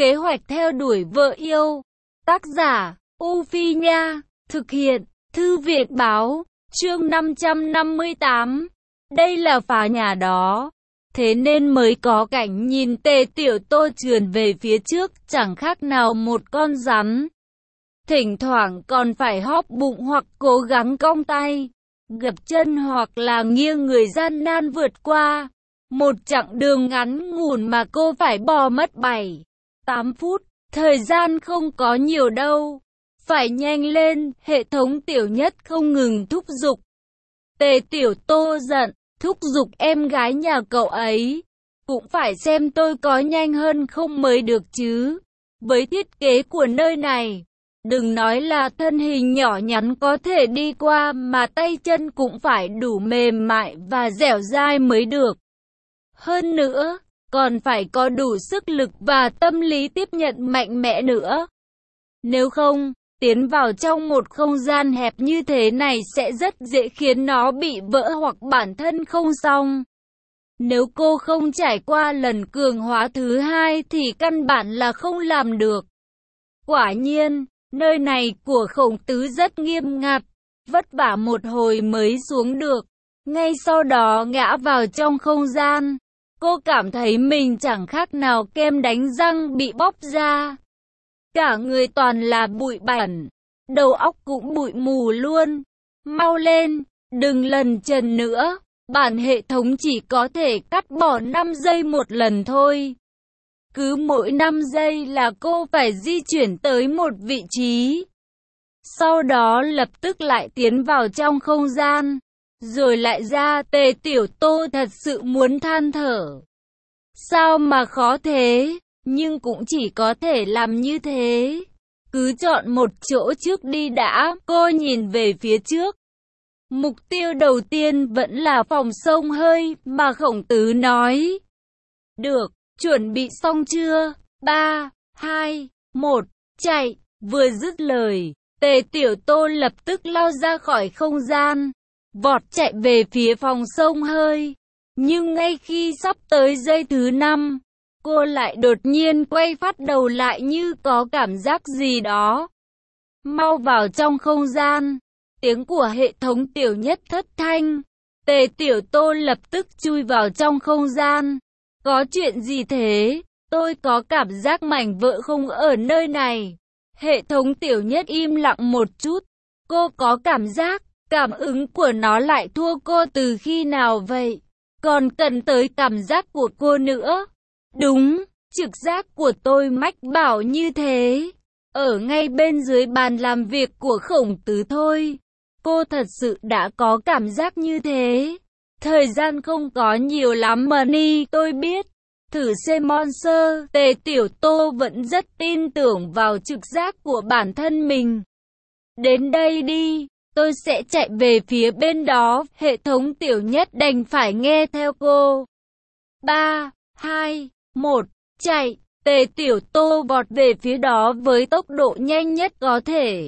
Kế hoạch theo đuổi vợ yêu. Tác giả, U Phi Nha. Thực hiện, Thư viện Báo. Chương 558. Đây là phá nhà đó. Thế nên mới có cảnh nhìn Tề Tiểu Tô trườn về phía trước, chẳng khác nào một con rắn. Thỉnh thoảng còn phải hóp bụng hoặc cố gắng cong tay, gập chân hoặc là nghiêng người gian nan vượt qua. Một chặng đường ngắn ngủn mà cô phải bò mất 7-8 phút, thời gian không có nhiều đâu. Phải nhanh lên, hệ thống Tiểu Nhất không ngừng thúc giục. Tề Tiểu Tô giận, thúc giục em gái nhà cậu ấy. Cũng phải xem tôi có nhanh hơn không mới được chứ. Với thiết kế của nơi này, đừng nói là thân hình nhỏ nhắn có thể đi qua mà tay chân cũng phải đủ mềm mại và dẻo dai mới được. Hơn nữa, còn phải có đủ sức lực và tâm lý tiếp nhận mạnh mẽ nữa. Nếu không, tiến vào trong một không gian hẹp như thế này sẽ rất dễ khiến nó bị vỡ hoặc bản thân không xong. Nếu cô không trải qua lần cường hóa thứ hai thì căn bản là không làm được. Quả nhiên, nơi này của Khổng Tứ rất nghiêm ngặt, vất vả một hồi mới xuống được. Ngay sau đó ngã vào trong không gian. Cô cảm thấy mình chẳng khác nào kem đánh răng bị bóc ra. Cả người toàn là bụi bẩn, đầu óc cũng bụi mù luôn. Mau lên, đừng lần trần nữa, bản hệ thống chỉ có thể cắt bỏ 5 giây một lần thôi. Cứ mỗi 5 giây là cô phải di chuyển tới một vị trí. Sau đó lập tức lại tiến vào trong không gian, rồi lại ra. Tề Tiểu Tô thật sự muốn than thở. Sao mà khó thế, nhưng cũng chỉ có thể làm như thế. Cứ chọn một chỗ trước đi đã, cô nhìn về phía trước. Mục tiêu đầu tiên vẫn là phòng xông hơi mà Khổng Tứ nói. Được, chuẩn bị xong chưa? 3, 2, 1, chạy. Vừa dứt lời, Tề Tiểu Tô lập tức lao ra khỏi không gian, vọt chạy về phía phòng xông hơi. Nhưng ngay khi sắp tới giây thứ 5, cô lại đột nhiên quay phát đầu lại như có cảm giác gì đó. Mau vào trong không gian. Tiếng của hệ thống Tiểu Nhất thất thanh. Tề Tiểu Tô lập tức chui vào trong không gian. Có chuyện gì thế? Tôi có cảm giác mảnh vỡ không ở nơi này. Hệ thống Tiểu Nhất im lặng một chút. Cô có cảm giác, cảm ứng của nó lại thua cô từ khi nào vậy? Còn cần tới cảm giác của cô nữa. Đúng, trực giác của tôi mách bảo như thế. Ở ngay bên dưới bàn làm việc của Khổng Tứ thôi. Cô thật sự đã có cảm giác như thế. Thời gian không có nhiều lắm mà tôi biết. Thử xem Monster. Tề Tiểu Tô vẫn rất tin tưởng vào trực giác của bản thân mình. Đến đây đi, tôi sẽ chạy về phía bên đó. Hệ thống Tiểu Nhất đành phải nghe theo cô. 3, 2, 1, chạy. Tề Tiểu Tô vọt về phía đó với tốc độ nhanh nhất có thể.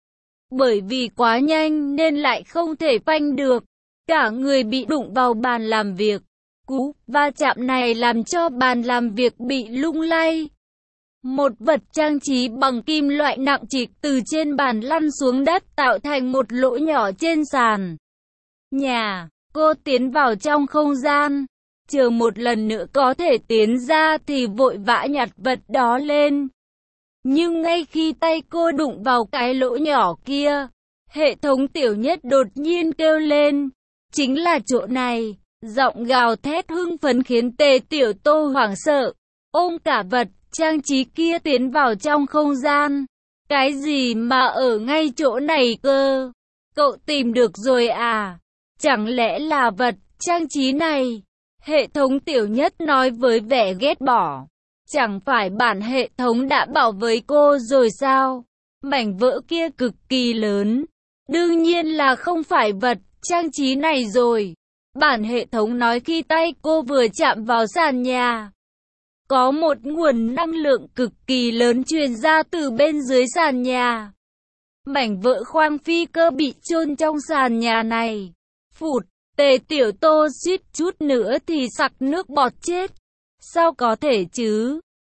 Bởi vì quá nhanh nên lại không thể phanh được. Cả người bị đụng vào bàn làm việc. Cú va chạm này làm cho bàn làm việc bị lung lay. Một vật trang trí bằng kim loại nặng trịch từ trên bàn lăn xuống đất tạo thành một lỗ nhỏ trên sàn nhà. Cô tiến vào trong không gian. Chờ một lần nữa có thể tiến ra thì vội vã nhặt vật đó lên. Nhưng ngay khi tay cô đụng vào cái lỗ nhỏ kia, hệ thống Tiểu Nhất đột nhiên kêu lên. Chính là chỗ này. Giọng gào thét hưng phấn khiến Tề Tiểu Tô hoảng sợ, ôm cả vật trang trí kia tiến vào trong không gian. Cái gì mà ở ngay chỗ này cơ? Cậu tìm được rồi à? Chẳng lẽ là vật trang trí này? Hệ thống Tiểu Nhất nói với vẻ ghét bỏ. Chẳng phải bản hệ thống đã bảo với cô rồi sao? Mảnh vỡ kia cực kỳ lớn. Đương nhiên là không phải vật trang trí này rồi. Bản hệ thống nói khi tay cô vừa chạm vào sàn nhà. Có một nguồn năng lượng cực kỳ lớn truyền ra từ bên dưới sàn nhà. Mảnh vỡ khoang phi cơ bị chôn trong sàn nhà này. Phụt, Tề Tiểu Tô suýt chút nữa thì sặc nước bọt chết. Sao có thể chứ?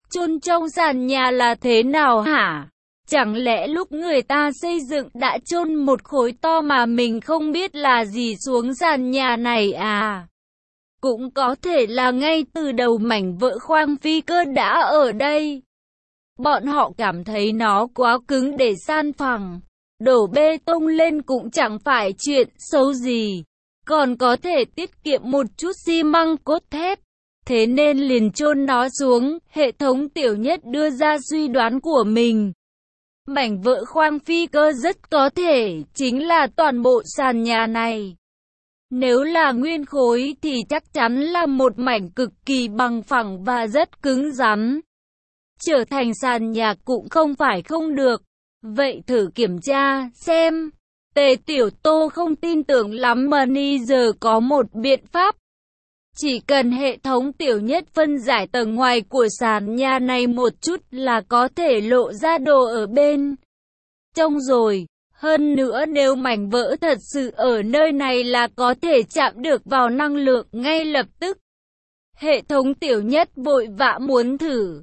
Chôn trong sàn nhà là thế nào hả? Chẳng lẽ lúc người ta xây dựng đã chôn một khối to mà mình không biết là gì xuống sàn nhà này à? Cũng có thể là ngay từ đầu mảnh vỡ khoang phi cơ đã ở đây. Bọn họ cảm thấy nó quá cứng để san phẳng. Đổ bê tông lên cũng chẳng phải chuyện xấu gì. Còn có thể tiết kiệm một chút xi măng cốt thép. Thế nên liền chôn nó xuống. Hệ thống Tiểu Nhất đưa ra suy đoán của mình. Mảnh vỡ khoang phi cơ rất có thể chính là toàn bộ sàn nhà này. Nếu là nguyên khối thì chắc chắn là một mảnh cực kỳ bằng phẳng và rất cứng rắn. Trở thành sàn nhà cũng không phải không được. Vậy thử kiểm tra xem. Tề Tiểu Tô không tin tưởng lắm mà giờ có một biện pháp. Chỉ cần hệ thống Tiểu Nhất phân giải tầng ngoài của sàn nhà này một chút là có thể lộ ra đồ ở bên trong rồi. Hơn nữa nếu mảnh vỡ thật sự ở nơi này là có thể chạm được vào năng lượng ngay lập tức. Hệ thống Tiểu Nhất vội vã muốn thử.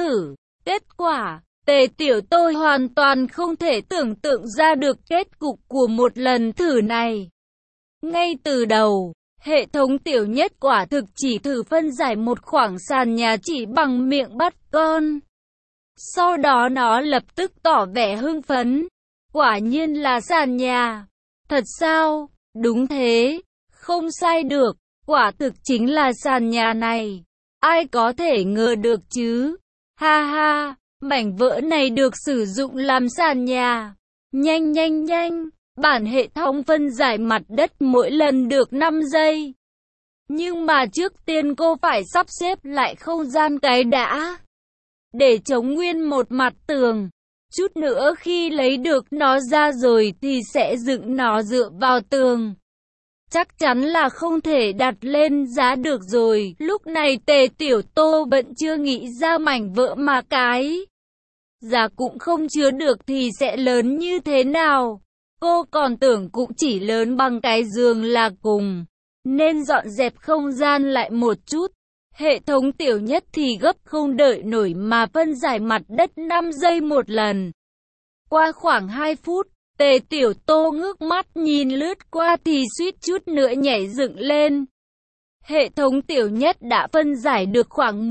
Kết quả, Tề Tiểu Tô hoàn toàn không thể tưởng tượng ra được kết cục của một lần thử này. Ngay từ đầu, hệ thống Tiểu Nhất quả thực chỉ thử phân giải một khoảng sàn nhà chỉ bằng miệng bắt con. Sau đó nó lập tức tỏ vẻ hưng phấn. Quả nhiên là sàn nhà. Thật sao? Đúng thế. Không sai được. Quả thực chính là sàn nhà này. Ai có thể ngờ được chứ? Ha ha, mảnh vỡ này được sử dụng làm sàn nhà. Nhanh. Bản hệ thống phân giải mặt đất mỗi lần được 5 giây. Nhưng mà trước tiên cô phải sắp xếp lại không gian cái đã. Để chống nguyên một mặt tường. Chút nữa khi lấy được nó ra rồi thì sẽ dựng nó dựa vào tường. Chắc chắn là không thể đặt lên giá được rồi. Lúc này Tề Tiểu Tô vẫn chưa nghĩ ra mảnh vỡ mà cái giá cũng không chứa được thì sẽ lớn như thế nào. Cô còn tưởng cũng chỉ lớn bằng cái giường là cùng. Nên dọn dẹp không gian lại một chút. Hệ thống Tiểu Nhất thì gấp không đợi nổi mà phân giải mặt đất 5 giây một lần. Qua khoảng 2 phút, Tề Tiểu Tô ngước mắt nhìn lướt qua thì suýt chút nữa nhảy dựng lên. Hệ thống Tiểu Nhất đã phân giải được khoảng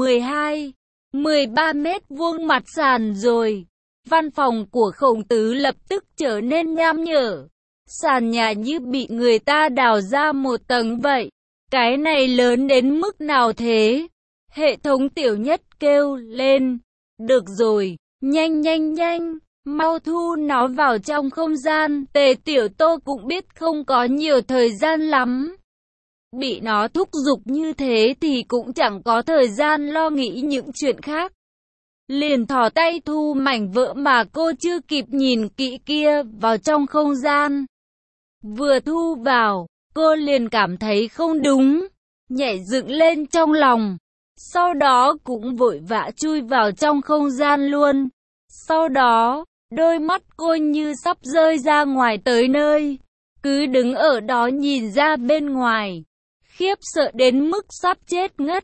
13 mét vuông mặt sàn rồi. Văn phòng của Khổng Tứ lập tức trở nên nham nhở. Sàn nhà như bị người ta đào ra một tầng vậy. Cái này lớn đến mức nào thế? Hệ thống Tiểu Nhất kêu lên. Được rồi, nhanh. Mau thu nó vào trong không gian. Tề Tiểu Tô cũng biết không có nhiều thời gian lắm. Bị nó thúc giục như thế thì cũng chẳng có thời gian lo nghĩ những chuyện khác. Liền thò tay thu mảnh vỡ mà cô chưa kịp nhìn kỹ kia vào trong không gian. Vừa thu vào, cô liền cảm thấy không đúng, nhảy dựng lên trong lòng. Sau đó cũng vội vã chui vào trong không gian luôn. Sau đó, đôi mắt cô như sắp rơi ra ngoài tới nơi. Cứ đứng ở đó nhìn ra bên ngoài. Khiếp sợ đến mức sắp chết ngất.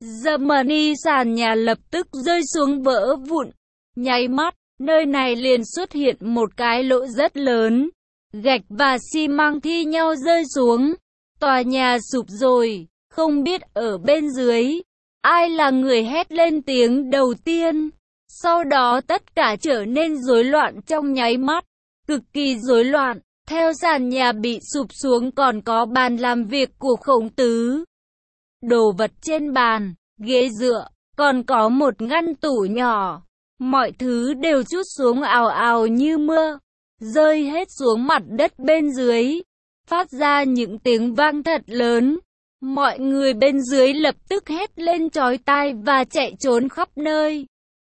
Germany sàn nhà lập tức rơi xuống vỡ vụn. Nháy mắt, nơi này liền xuất hiện một cái lỗ rất lớn. Gạch và xi măng thi nhau rơi xuống. Tòa nhà sụp rồi, không biết ở bên dưới ai là người hét lên tiếng đầu tiên. Sau đó tất cả trở nên rối loạn trong nháy mắt, cực kỳ rối loạn. Theo sàn nhà bị sụp xuống còn có bàn làm việc của Khổng Tứ. Đồ vật trên bàn, ghế dựa, còn có một ngăn tủ nhỏ. Mọi thứ đều trút xuống ào ào như mưa, rơi hết xuống mặt đất bên dưới, phát ra những tiếng vang thật lớn. Mọi người bên dưới lập tức hét lên chói tai và chạy trốn khắp nơi.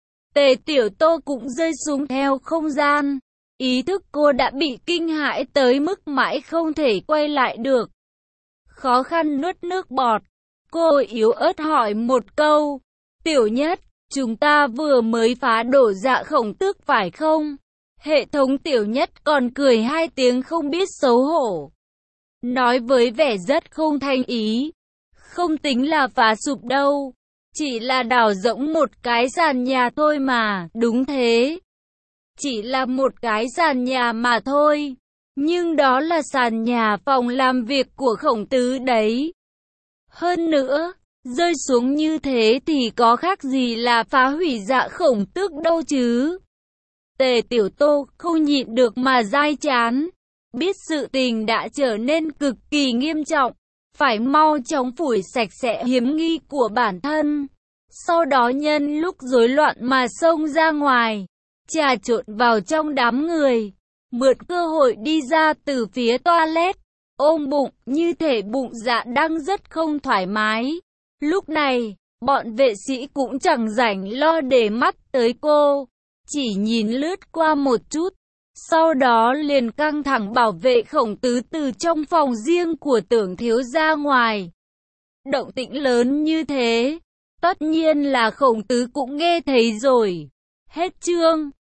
Tề Tiểu Tô cũng rơi xuống theo không gian. Ý thức cô đã bị kinh hãi tới mức mãi không thể quay lại được. Khó khăn nuốt nước bọt. Cô yếu ớt hỏi một câu. Tiểu Nhất, chúng ta vừa mới phá đổ Dạ Khổng Tước phải không? Hệ thống Tiểu Nhất còn cười 2 tiếng không biết xấu hổ. Nói với vẻ rất không thanh ý. Không tính là phá sụp đâu. Chỉ là đào rỗng một cái sàn nhà thôi mà, đúng thế. Chỉ là một cái sàn nhà mà thôi. Nhưng đó là sàn nhà phòng làm việc của Khổng Tứ đấy. Hơn nữa, rơi xuống như thế thì có khác gì là phá hủy Dạ Khổng Tước đâu chứ. Tề Tiểu Tô không nhịn được mà dai chán. Biết sự tình đã trở nên cực kỳ nghiêm trọng, phải mau chóng phủi sạch sẽ hiểm nghi của bản thân. Sau đó nhân lúc rối loạn mà xông ra ngoài, trà trộn vào trong đám người, mượn cơ hội đi ra từ phía toilet, ôm bụng như thể bụng dạ đang rất không thoải mái. Lúc này, bọn vệ sĩ cũng chẳng rảnh lo để mắt tới cô, chỉ nhìn lướt qua một chút. Sau đó liền căng thẳng bảo vệ Khổng Tứ từ trong phòng riêng của Tưởng thiếu ra ngoài. Động tĩnh lớn như thế, tất nhiên là Khổng Tứ cũng nghe thấy rồi. Hết chương.